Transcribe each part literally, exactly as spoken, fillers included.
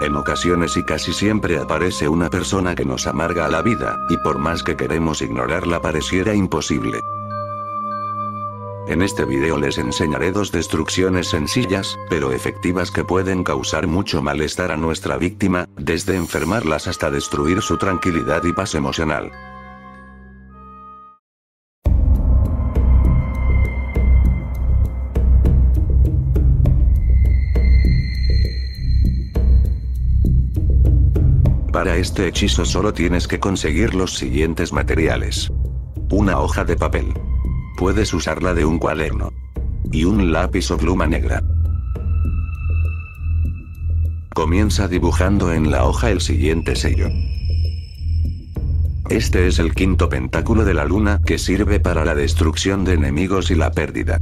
En ocasiones y casi siempre aparece una persona que nos amarga la vida, y por más que queremos ignorarla pareciera imposible. En este video les enseñaré dos destrucciones sencillas, pero efectivas que pueden causar mucho malestar a nuestra víctima, desde enfermarlas hasta destruir su tranquilidad y paz emocional. Para este hechizo solo tienes que conseguir los siguientes materiales. Una hoja de papel. Puedes usarla de un cuaderno. Y un lápiz o pluma negra. Comienza dibujando en la hoja el siguiente sello. Este es el quinto pentáculo de la luna que sirve para la destrucción de enemigos y la pérdida.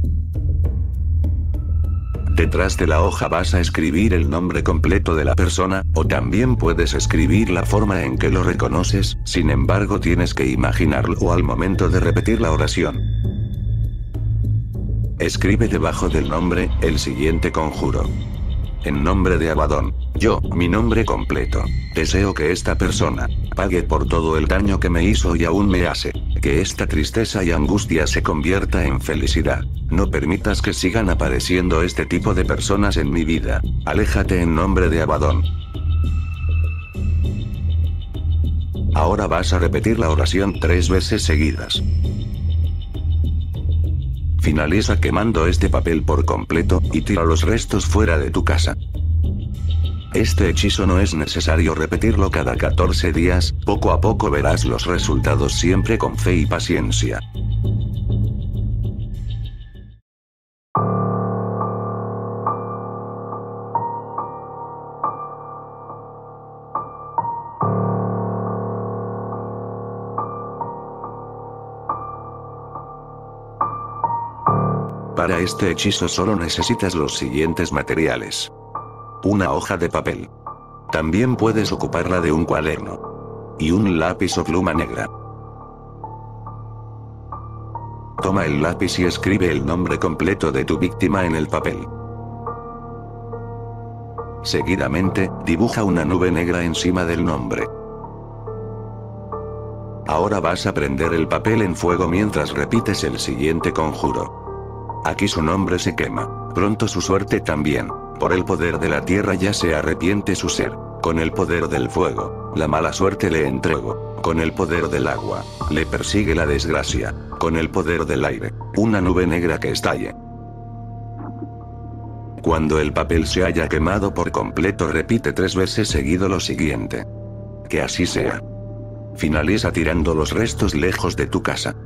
Detrás de la hoja vas a escribir el nombre completo de la persona, o también puedes escribir la forma en que lo reconoces, sin embargo tienes que imaginarlo al momento de repetir la oración. Escribe debajo del nombre, el siguiente conjuro. En nombre de Abaddon, yo, mi nombre completo, deseo que esta persona pague por todo el daño que me hizo y aún me hace, que esta tristeza y angustia se convierta en felicidad. No permitas que sigan apareciendo este tipo de personas en mi vida, aléjate en nombre de Abaddon. Ahora vas a repetir la oración tres veces seguidas. Finaliza quemando este papel por completo, y tira los restos fuera de tu casa. Este hechizo no es necesario repetirlo cada catorce días, poco a poco verás los resultados siempre con fe y paciencia. Para este hechizo solo necesitas los siguientes materiales. Una hoja de papel. También puedes ocuparla de un cuaderno. Y un lápiz o pluma negra. Toma el lápiz y escribe el nombre completo de tu víctima en el papel. Seguidamente, dibuja una nube negra encima del nombre. Ahora vas a prender el papel en fuego mientras repites el siguiente conjuro. Aquí su nombre se quema, pronto su suerte también. Por el poder de la tierra ya se arrepiente su ser. Con el poder del fuego, la mala suerte le entrego. Con el poder del agua, le persigue la desgracia. Con el poder del aire, una nube negra que estalle. Cuando el papel se haya quemado por completo, repite tres veces seguido lo siguiente. Que así sea. Finaliza tirando los restos lejos de tu casa.